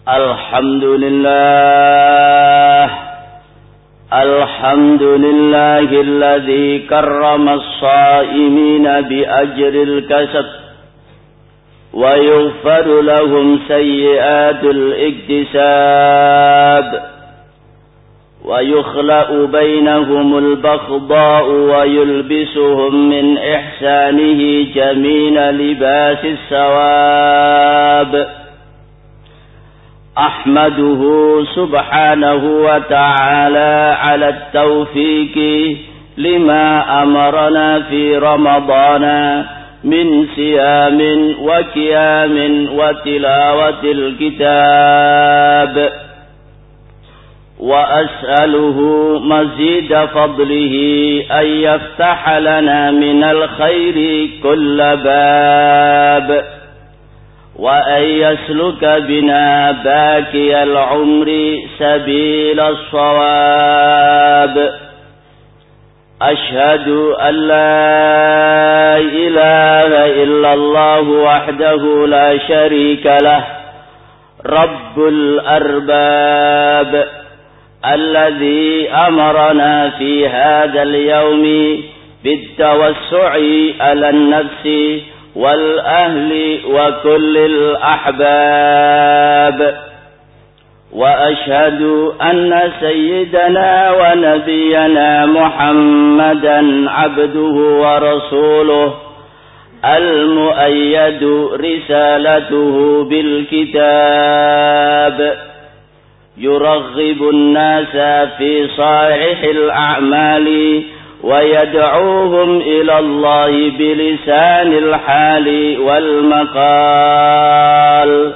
الحمد لله الذي كرم الصائمين بأجر الكسب ويغفر لهم سيئات الاكتساب ويخلأ بينهم البغضاء ويلبسهم من إحسانه جميل لباس الثواب. أحمده سبحانه وتعالى على التوفيق لما أمرنا في رمضان من صيام وقيام وتلاوة الكتاب، وأسأله مزيد فضله أن يفتح لنا من الخير كل باب، وأن يسلك بنا باقي العمر سبيل الصواب. أشهد أن لا إله إلا الله وحده لا شريك له رب الأرباب، الذي أمرنا في هذا اليوم بالتوسع على النفس والأهل وكل الأحباب. وأشهد أن سيدنا ونبينا محمدا عبده ورسوله المؤيد رسالته بالكتاب، يرغب الناس في صالح الأعمال ويدعوهم إلى الله بلسان الحال والمقال.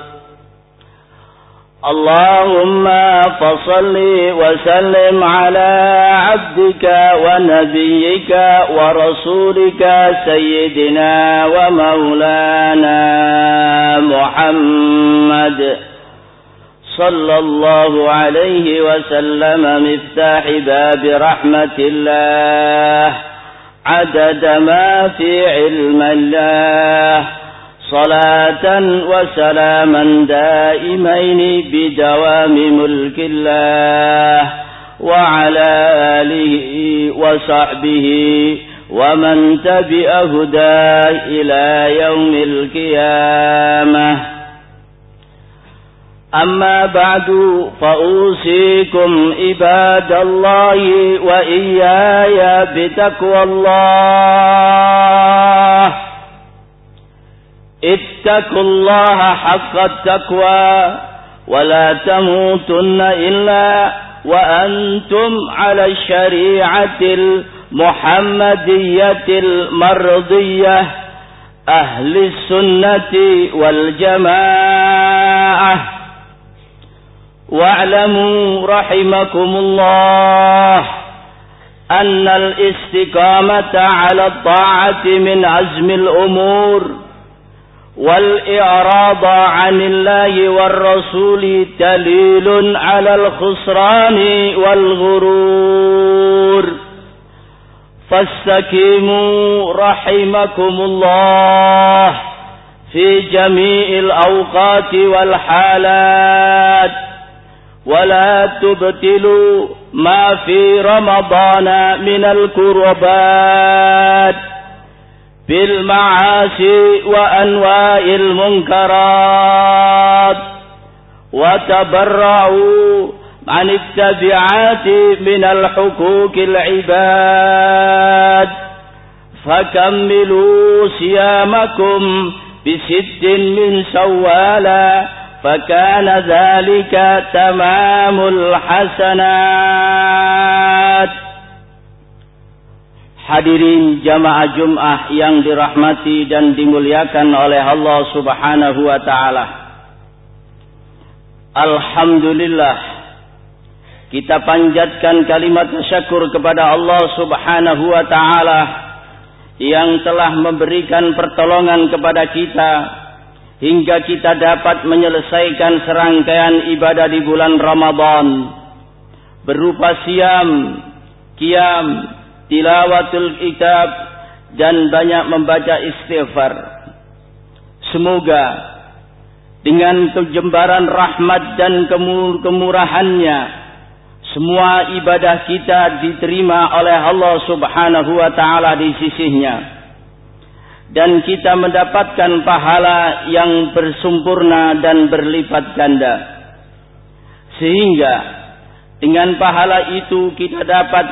اللهم فصل وسلم على عبدك ونبيك ورسولك سيدنا ومولانا محمد صلى الله عليه وسلم، مفتاح باب رحمة الله عدد ما في علم الله، صلاة وسلاما دائمين بدوام ملك الله، وعلى آله وصحبه ومن تبع هداه إلى يوم القيامة. أما بعد، فأوصيكم عباد الله وإياي بتقوى الله. اتقوا الله حق التقوى ولا تموتن إلا وأنتم على الشريعة المحمدية المرضية، أهل السنة والجماعة. واعلموا رحمكم الله أن الاستقامة على الطاعة من عزم الأمور، والإعراض عن الله والرسول دليل على الخسران والغرور. فاستقيموا رحمكم الله في جميع الأوقات والحالات، ولا تبتلوا ما في رمضان من الكربات بالمعاصي وأنواع المنكرات، وتبرعوا عن التبعات من الحقوق العباد، فكملوا صيامكم ب6 من شوال، فكان ذلك تمام الحسنات. Hadirin jamaah Jum'ah yang dirahmati dan dimuliakan oleh Allah Subhanahu wa ta'ala. Alhamdulillah, kita panjatkan kalimat syukur kepada Allah Subhanahu wa ta'ala yang telah memberikan pertolongan kepada kita hingga kita dapat menyelesaikan serangkaian ibadah di bulan Ramadan berupa siam, qiyam, tilawatul kitab, dan banyak membaca istighfar. Semoga dengan kejembaran rahmat dan kemurahannya, semua ibadah kita diterima oleh Allah Subhanahu wa ta'ala di sisinya, dan kita mendapatkan pahala yang bersempurna dan berlipat ganda, sehingga dengan pahala itu kita dapat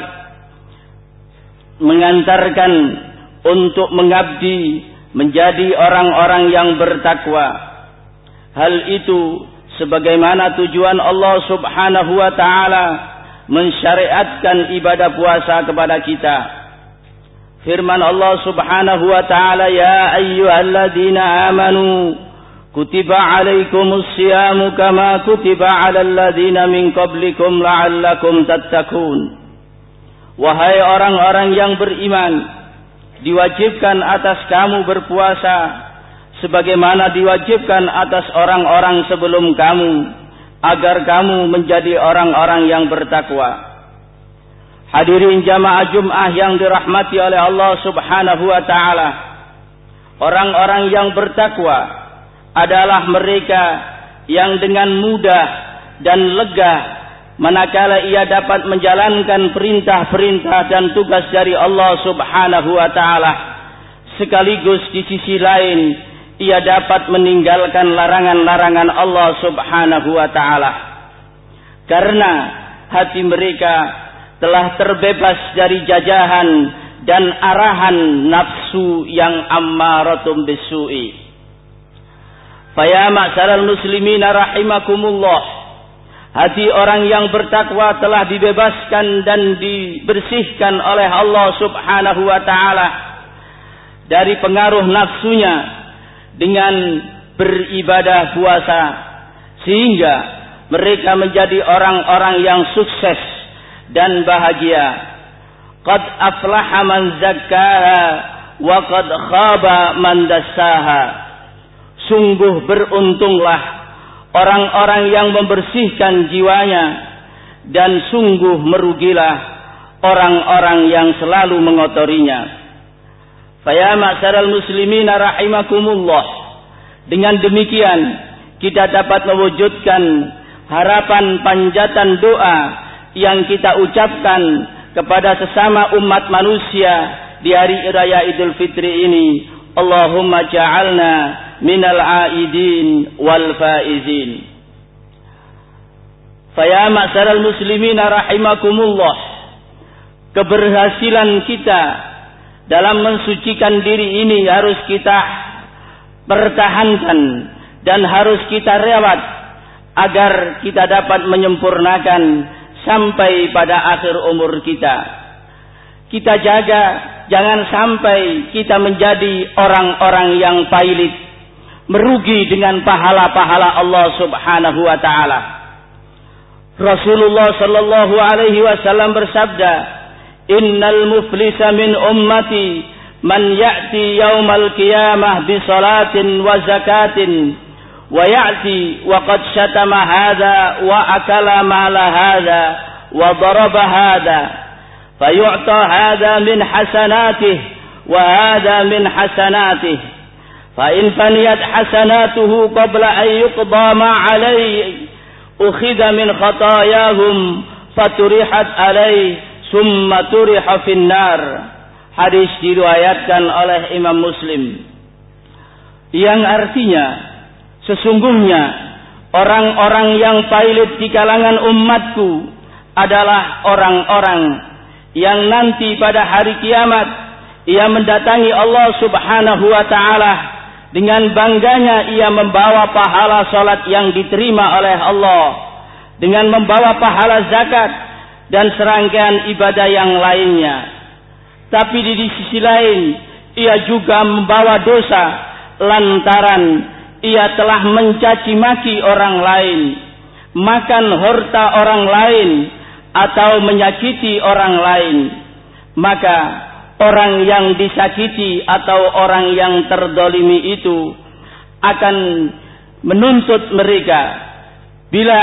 mengantarkan untuk mengabdi menjadi orang-orang yang bertakwa. Hal itu sebagaimana tujuan Allah Subhanahu wa ta'ala mensyariatkan ibadah puasa kepada kita. Firman Allah Subhanahu wa ta'ala, ya ayyuhalladzina amanu kutiba alaikumus siyamu kama kutiba alal ladzina min qablikum la'allakum tattaqun. Wahai orang-orang yang beriman, diwajibkan atas kamu berpuasa sebagaimana diwajibkan atas orang-orang sebelum kamu, agar kamu menjadi orang-orang yang bertakwa. Hadirin jamaah Jum'ah yang dirahmati oleh Allah Subhanahu wa ta'ala, orang-orang yang bertakwa adalah mereka yang dengan mudah dan lega manakala ia dapat menjalankan perintah-perintah dan tugas dari Allah Subhanahu wa ta'ala, sekaligus di sisi lain ia dapat meninggalkan larangan-larangan Allah Subhanahu wa ta'ala, karena hati mereka telah terbebas dari jajahan dan arahan nafsu yang ammaratum bisu'i. Faya ma'syaral muslimina rahimakumullah, hati orang yang bertakwa telah dibebaskan dan dibersihkan oleh Allah Subhanahu wa ta'ala dari pengaruh nafsunya dengan beribadah puasa, sehingga mereka menjadi orang-orang yang sukses dan bahagia. Qad aflaha man zakkaha wa qad khaba man dassaha. Sungguh beruntunglah orang-orang yang membersihkan jiwanya, dan sungguh merugilah orang-orang yang selalu mengotorinya. Faya ma'syaral muslimina rahimakumullah, dengan demikian kita dapat mewujudkan harapan panjatan doa yang kita ucapkan kepada sesama umat manusia di hari raya Idul Fitri ini. Allahumma ja'alna minal aidin wal faizin. Faya ma'syaral muslimina rahimakumullah, keberhasilan kita dalam mensucikan diri ini harus kita pertahankan dan harus kita rawat agar kita dapat menyempurnakan sampai pada akhir umur kita. Kita jaga jangan sampai kita menjadi orang-orang yang pailit, merugi dengan pahala-pahala Allah Subhanahu wa ta'ala. Rasulullah sallallahu alaihi wasallam bersabda, innal muflisa min ummati man ya'ti yaumal qiyamah bi salatin wa zakatin wa ya'ti wa qad syatama hadha wa akala mala hadha wa daraba hadha fayu'ta hadha min hasanatihi wa hadha min hasanatihi fa in faniyat hasanatuhu qabla an yuqda ma alayhi ukhidha min khatayahum faturihat alayhi summa turiha finnar. Hadis diriwayatkan oleh Imam Muslim, yang artinya sesungguhnya orang-orang yang pailit di kalangan umatku adalah orang-orang yang nanti pada hari kiamat ia mendatangi Allah Subhanahu wa ta'ala dengan bangganya ia membawa pahala salat yang diterima oleh Allah, dengan membawa pahala zakat dan serangkaian ibadah yang lainnya. Tapi di sisi lain ia juga membawa dosa lantaran ia telah mencaci maki orang lain, makan harta orang lain, atau menyakiti orang lain. Maka orang yang disakiti atau orang yang terdolimi itu akan menuntut mereka, bila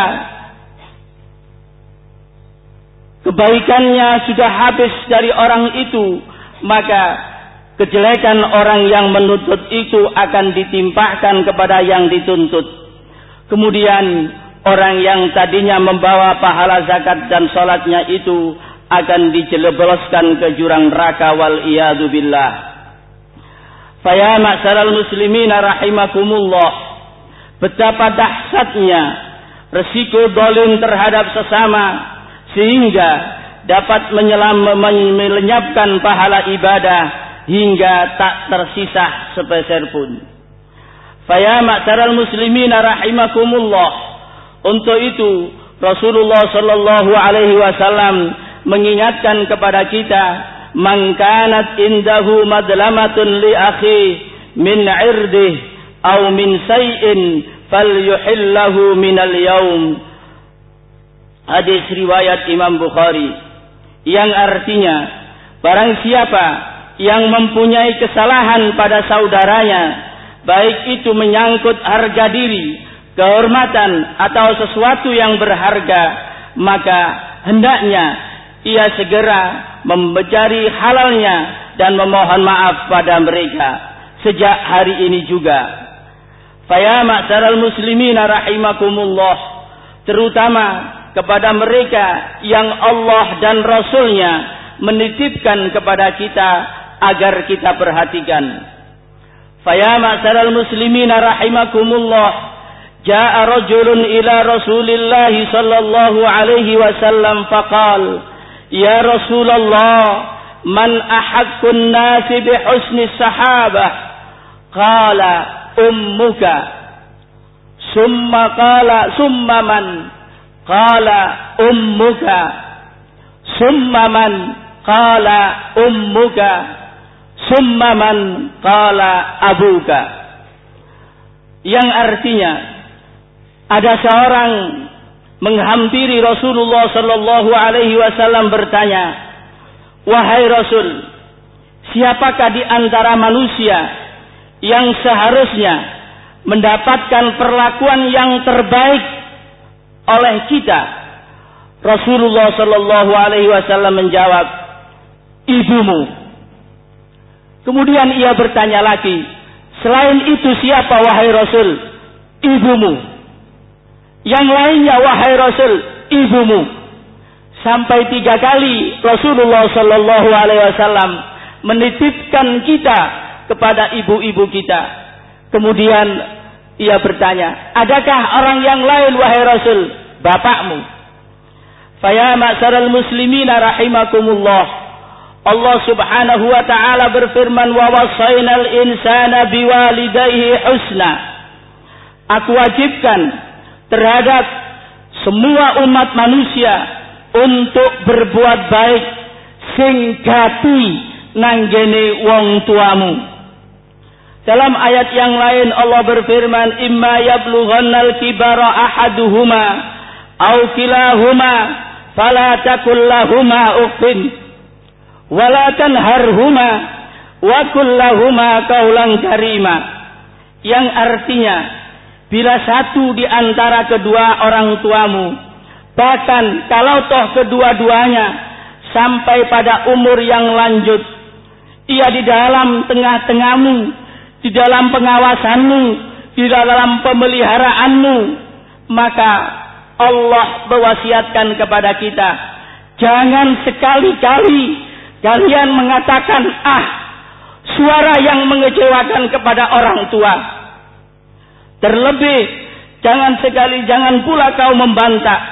kebaikannya sudah habis dari orang itu, maka kejelekan orang yang menuntut itu akan ditimpakan kepada yang dituntut. Kemudian orang yang tadinya membawa pahala zakat dan salatnya itu akan dijelebeloskan ke jurang neraka wal iyadu billah. Fa ma'syaral muslimina rahimakumullah, betapa dahsyatnya resiko zalim terhadap sesama sehingga dapat melenyapkan pahala ibadah hingga tak tersisa sepeser pun. Fa ma'syaral muslimina rahimakumullah, untuk itu Rasulullah sallallahu alaihi wasallam mengingatkan kepada kita, man kanat indahu madlamatun li akhi min 'irdih aw min say'in falyuhillahu minal yaum. Hadis riwayat Imam Bukhari, yang artinya barang siapa yang mempunyai kesalahan pada saudaranya, baik itu menyangkut harga diri, kehormatan atau sesuatu yang berharga, maka hendaknya ia segera mencari halalnya dan memohon maaf pada mereka sejak hari ini juga. Fa ma'syaral muslimina rahimakumullah, terutama kepada mereka yang Allah dan Rasulnya menitipkan kepada kita agar kita perhatikan. Fa ma'syaral muslimina rahimakumullah, jaa rajulun ila Rasulillah sallallahu alaihi wasallam faqala, ya Rasulullah, man ahaqqun nasi bi husni sahabah? Qala ummuka. Summa man? Qala ummuka. Summa man? Qala ummuka. Summa man? Qala abuka. Yang artinya, ada seorang menghampiri Rasulullah sallallahu alaihi wasallam bertanya, wahai Rasul, siapakah di antara manusia yang seharusnya mendapatkan perlakuan yang terbaik oleh kita? Rasulullah sallallahu alaihi wasallam menjawab, ibumu. Kemudian ia bertanya lagi, selain itu siapa wahai Rasul? Ibumu. Yang lainnya wahai Rasul, ibumu. Sampai 3 kali Rasulullah sallallahu alaihi wasallam menitipkan kita kepada ibu-ibu kita. Kemudian ia bertanya, adakah orang yang lain wahai Rasul? Bapakmu. Fa ma'syaral muslimina rahimakumullah, Allah subhanahu wa ta'ala berfirman, wa wasainal insana biwalidayhi husna. Aku wajibkan terhadap semua umat manusia untuk berbuat baik sing gati nanggene wong tuamu. Dalam ayat yang lain Allah berfirman, imma yablughannal kibara ahaduhuma aw kilahuma fala takul lahuma uffin wala tanharhuma wa qul lahuma qaulan karima. Yang artinya, bila satu di antara kedua orang tuamu, bahkan kalau toh kedua-duanya sampai pada umur yang lanjut, ia di dalam tengah-tengahmu, di dalam pengawasanmu, di dalam pemeliharaanmu, maka Allah mewasiatkan kepada kita, jangan sekali-kali kalian mengatakan suara yang mengecewakan kepada orang tua. Terlebih jangan pula kau membantah.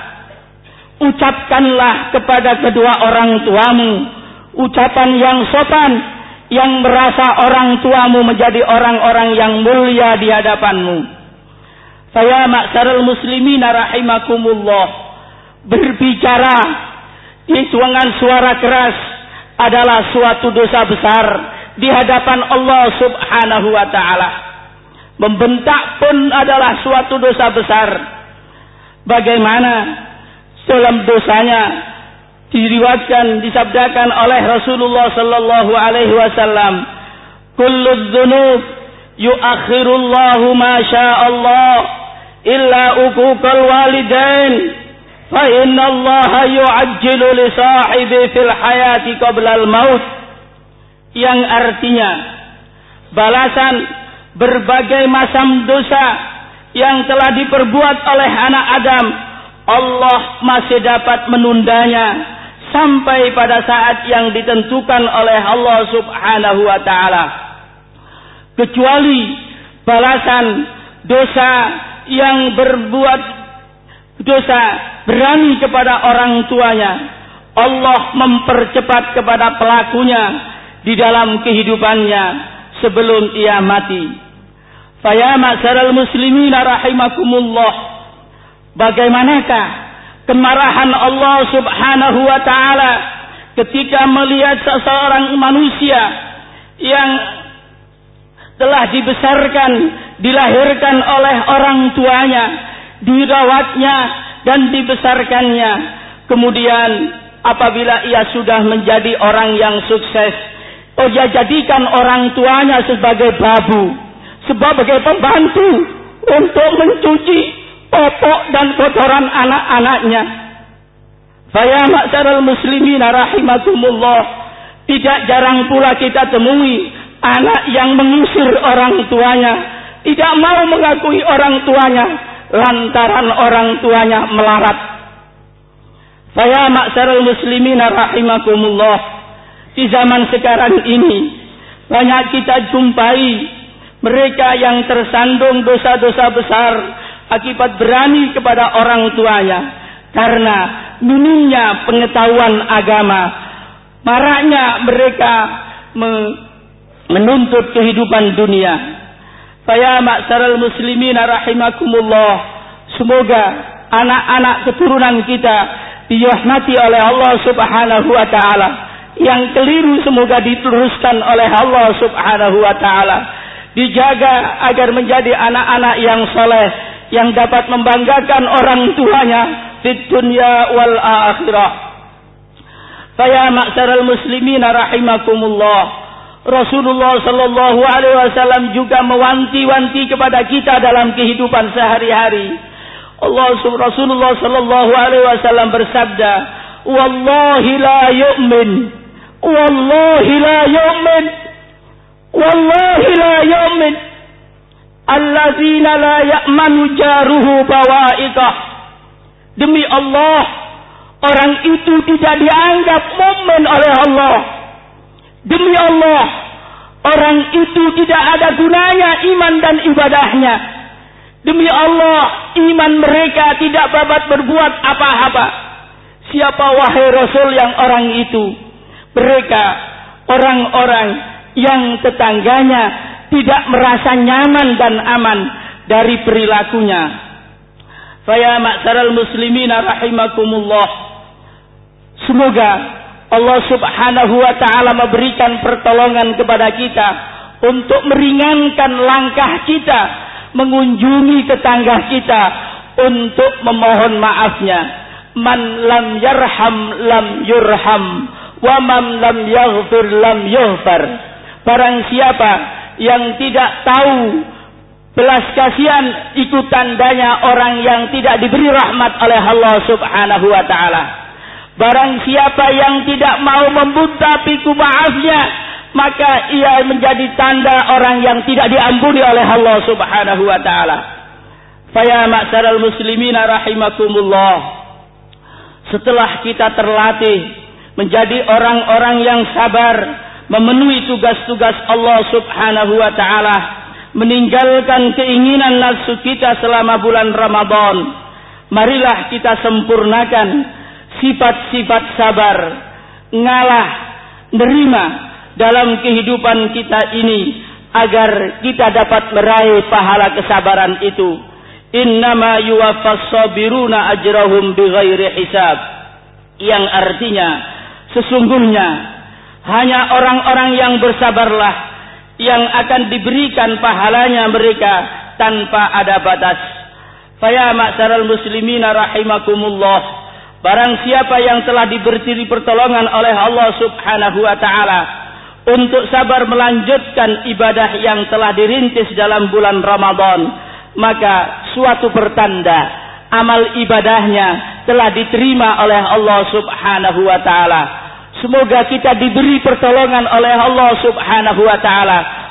Ucapkanlah kepada kedua orang tuamu ucapan yang sopan, yang merasa orang tuamu menjadi orang-orang yang mulia di hadapanmu. Fa ma'syaral muslimina rahimakumullah, berbicara dengan suara keras adalah suatu dosa besar di hadapan Allah subhanahu wa ta'ala. Membentak pun adalah suatu dosa besar. Bagaimana dalam dosanya diriwayatkan, disabdakan oleh Rasulullah sallallahu alaihi wasallam, kullu dzunub yuakhirullahu ma sya'allah illa uquqal walidain fa innallaha yu'ajjilu li sahibi fil hayati qabla al maut. Yang artinya, balasan berbagai macam dosa yang telah diperbuat oleh anak Adam, Allah masih dapat menundanya sampai pada saat yang ditentukan oleh Allah Subhanahu wa taala. Kecuali balasan dosa yang berbuat dosa berani kepada orang tuanya, Allah mempercepat kepada pelakunya di dalam kehidupannya sebelum ia mati. Faya ma'syaral muslimin rahimakumullah, bagaimanakah kemarahan Allah Subhanahu wa taala ketika melihat seseorang manusia yang telah dibesarkan, dilahirkan oleh orang tuanya, dirawatnya dan dibesarkannya, kemudian apabila ia sudah menjadi orang yang sukses, ia jadikan orang tuanya sebagai babu, sebagai pembantu untuk mencuci popok dan kotoran anak-anaknya. Faya ma'syaral muslimin rahimakumullah, tidak jarang pula kita temui anak yang mengusir orang tuanya, tidak mau mengakui orang tuanya lantaran orang tuanya melarat. Faya ma'syaral muslimin rahimakumullah, di zaman sekarang ini banyak kita jumpai mereka yang tersandung dosa-dosa besar akibat berani kepada orang tuanya karena minimnya pengetahuan agama. Maraknya mereka menuntut kehidupan dunia. Faya ma'syaral muslimin rahimakumullah, semoga anak-anak keturunan kita dirahmati oleh Allah Subhanahu wa taala. Yang keliru semoga diteruskan oleh Allah Subhanahu wa taala. Dijaga agar menjadi anak-anak yang saleh, yang dapat membanggakan orang tuanya di dunia wal akhirah. Faya ma'syaral muslimin rahimakumullah, Rasulullah sallallahu alaihi wasallam juga mewanti-wanti kepada kita dalam kehidupan sehari-hari. Rasulullah sallallahu alaihi wasallam bersabda, "Wallahi la yu'min, wallahi la yu'min, wallahi la yu'min alladzina la ya'manu jaruhu bawa'iqah." Demi Allah, orang itu tidak dianggap mukmin oleh Allah. Demi Allah, orang itu tidak ada gunanya iman dan ibadahnya. Demi Allah, iman mereka tidak dapat berbuat apa-apa. Siapa wahai Rasul yang orang itu? Mereka orang-orang yang tetangganya tidak merasa nyaman dan aman dari perilakunya. Faya ma'syaral muslimin rahimakumullah, semoga Allah Subhanahu wa taala memberikan pertolongan kepada kita untuk meringankan langkah kita mengunjungi tetangga kita untuk memohon maafnya. Man lam yarham lam yurham, wa man lam yaghfir lam yughfar. Barang siapa yang tidak tahu belas kasihan, itu tandanya orang yang tidak diberi rahmat oleh Allah Subhanahu wa taala. Barang siapa yang tidak mau membuka pintu maafnya, maka ia menjadi tanda orang yang tidak diampuni oleh Allah Subhanahu wa taala. Faya ma'syaral muslimin rahimakumullah, setelah kita terlatih menjadi orang-orang yang sabar, memenuhi tugas-tugas Allah Subhanahu wa taala, meninggalkan keinginan nafsu kita selama bulan Ramadan, marilah kita sempurnakan sifat-sifat sabar, ngalah, nerima dalam kehidupan kita ini agar kita dapat meraih pahala kesabaran itu. Innama yuwaffas sabiruna ajrahum bighairi hisab, yang artinya sesungguhnya hanya orang-orang yang bersabarlah yang akan diberikan pahalanya mereka tanpa ada batas. Faya ma'syaral muslimin rahimakumullah, barang siapa yang telah diberi pertolongan oleh Allah Subhanahu wa taala untuk sabar melanjutkan ibadah yang telah dirintis dalam bulan Ramadan, maka suatu pertanda amal ibadahnya telah diterima oleh Allah Subhanahu wa taala. Semoga kita diberi pertolongan oleh Allah Subhanahu wa taala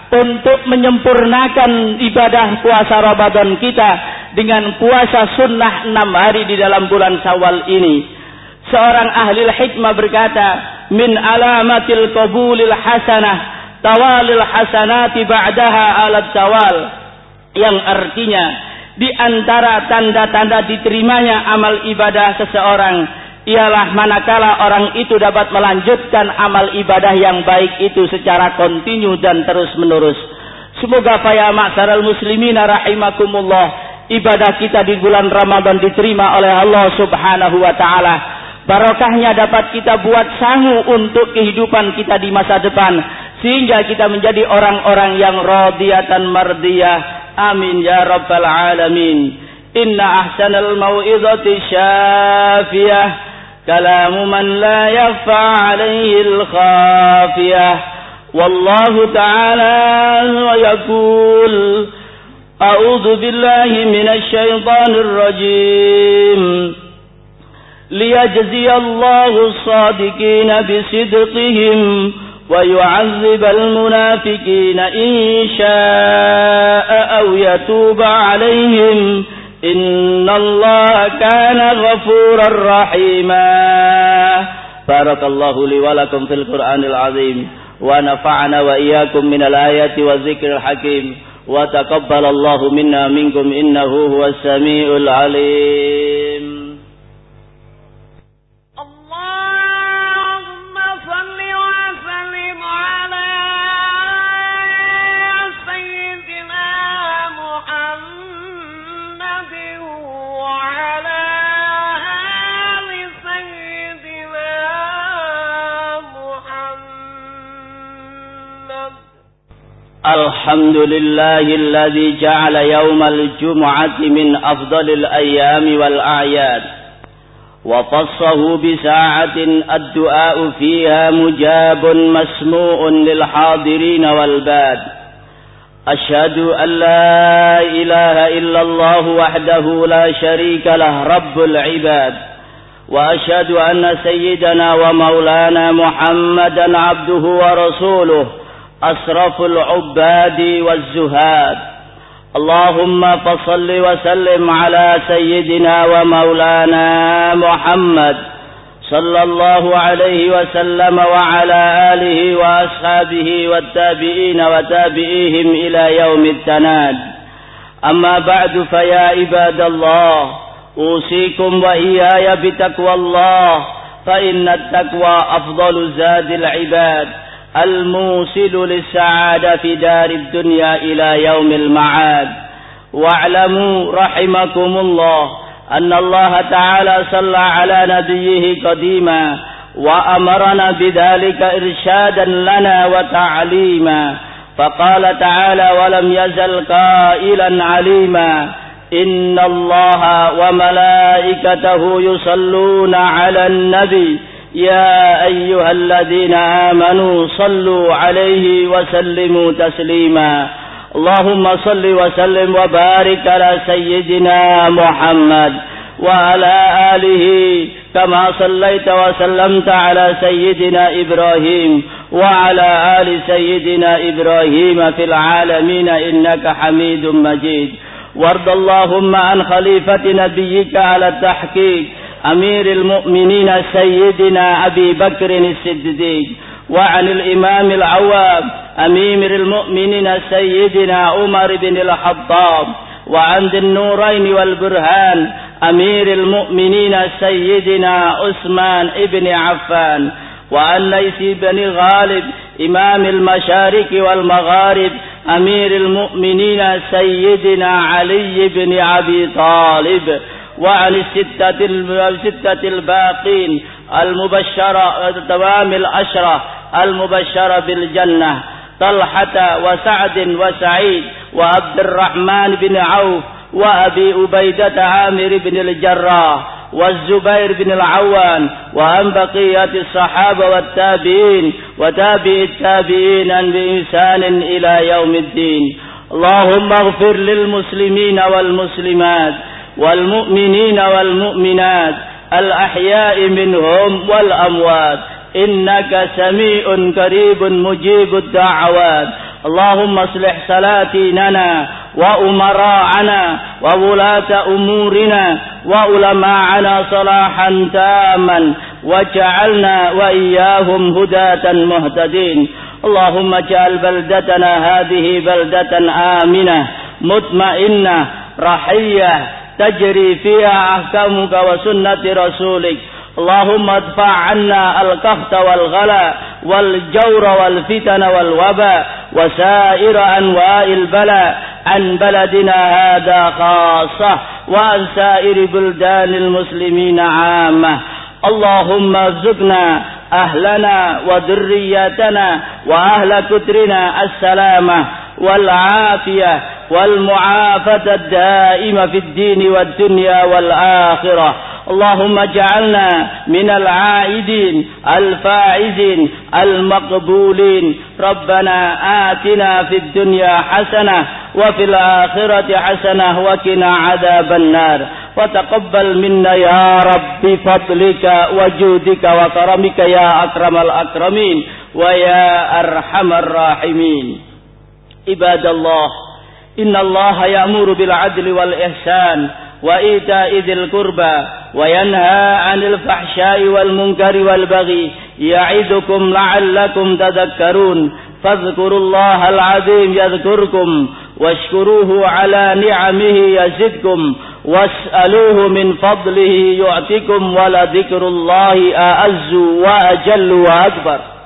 untuk menyempurnakan ibadah puasa Ramadan kita dengan puasa sunnah 6 hari di dalam bulan Syawal ini. Seorang ahli hikmah berkata, min alamatil qabulil hasanah tawalil hasanati ba'daha alat Syawal, yang artinya di antara tanda-tanda diterimanya amal ibadah seseorang ialah manakala orang itu dapat melanjutkan amal ibadah yang baik itu secara kontinu dan terus menerus. Semoga ya ma'syaral muslimina rahimakumullah, ibadah kita di bulan Ramadan diterima oleh Allah Subhanahu wa taala. Barokahnya dapat kita buat sangu untuk kehidupan kita di masa depan, sehingga kita menjadi orang-orang yang radiyatan mardiyah. Amin ya rabbal alamin. Inna ahsanal mau'izati syafiyah kalamu man la yakhfa alaihi al-khafiyah. Wallahu ta'ala wa yaqul a'udzu billahi minasy syaithanir rajim. Liyajziyallahu as-sadiqina bisidqihim wa yu'adzibal munafiqina in syaa'a aw yatuba 'alaihim innallaha kana ghafurar rahima. Barakallahu li wa lakum fil Qur'anil azim wa nafa'ana wa iyyakum minal ayati wa dzikril hakim wa taqabbalallahu minna minkum innahu huwas samiul alim. الحمد لله الذي جعل يوم الجمعة من أفضل الأيام والأعياد وخصه بساعة الدعاء فيها مجاب مسموع للحاضرين والباد. أشهد أن لا إله إلا الله وحده لا شريك له رب العباد، وأشهد أن سيدنا ومولانا محمدا عبده ورسوله أشرف العباد والزهاد. اللهم فصل وسلم على سيدنا ومولانا محمد صلى الله عليه وسلم وعلى آله وأصحابه والتابعين وتابعيهم إلى يوم التناد. أما بعد فيا عباد الله أوصيكم وإياي بتقوى الله، فإن التقوى أفضل زاد العباد الموصل للسعادة في دار الدنيا إلى يوم المعاد. واعلموا رحمكم الله أن الله تعالى صلى على نبيه قديما وأمرنا بذلك إرشادا لنا وتعليما، فقال تعالى ولم يزل قائلا عليما إن الله وملائكته يصلون على النبي يا أيها الذين آمنوا صلوا عليه وسلموا تسليما. اللهم صل وسلم وبارك على سيدنا محمد وعلى آله كما صليت وسلمت على سيدنا إبراهيم وعلى آل سيدنا إبراهيم في العالمين إنك حميد مجيد. وارض اللهم عن خليفة نبيك على التحقيق أمير المؤمنين سيدنا أبي بكر الصديق، وعن الإمام العوام أمير المؤمنين سيدنا عمر بن الخطاب، وعن ذي النورين والبرهان أمير المؤمنين سيدنا عثمان بن عفان، وعن ليث بن غالب إمام المشارق والمغارب أمير المؤمنين سيدنا علي بن أبي طالب، وعن الستة الباقين المبشرة تمام العشرة المبشرة بالجنة طلحة وسعد وسعيد وعبد الرحمن بن عوف وأبي عبيدة عامر بن الجراح والزبير بن العوام، وعن بقية الصحابة والتابعين وتابع التابعين بإحسان إلى يوم الدين. اللهم اغفر للمسلمين والمسلمات والمؤمنين والمؤمنات الأحياء منهم والأموات إنك سميع قريب مجيب الدعوات. اللهم اصلح سلاطيننا وأمراءنا وولاة أمورنا وعلماءنا صلاحا تاما واجعلنا وإياهم هداة مهتدين. اللهم اجعل بلدتنا هذه بلدة آمنة مطمئنة رحية تجري فيها أحكامك وسنة رسولك. اللهم ادفع عنا القحط والغلاء والجور والفتن والوباء وسائر أنواع البلاء عن بلدنا هذا خاصة وعن سائر بلدان المسلمين عامة. اللهم ارزقنا أهلنا وذرياتنا وأهل كترنا السلامة والعافية والمعافاة الدائمة في الدين والدنيا والآخرة. اللهم اجعلنا من العائدين الفائزين المقبولين. ربنا آتنا في الدنيا حسنة وفي الآخرة حسنة وقنا عذاب النار. وتقبل منا يا رب بفضلك وجودك وكرمك يا أكرم الأكرمين ويا أرحم الراحمين. عباد الله، إن الله يأمر بالعدل والإحسان وإيتاء ذي القربى وينهى عن الفحشاء والمنكر والبغي يعظكم لعلكم تذكرون. فاذكروا الله العظيم يذكركم واشكروه على نعمه يزدكم واسألوه من فضله يعطكم ولذكر الله أعز وأجل وأكبر.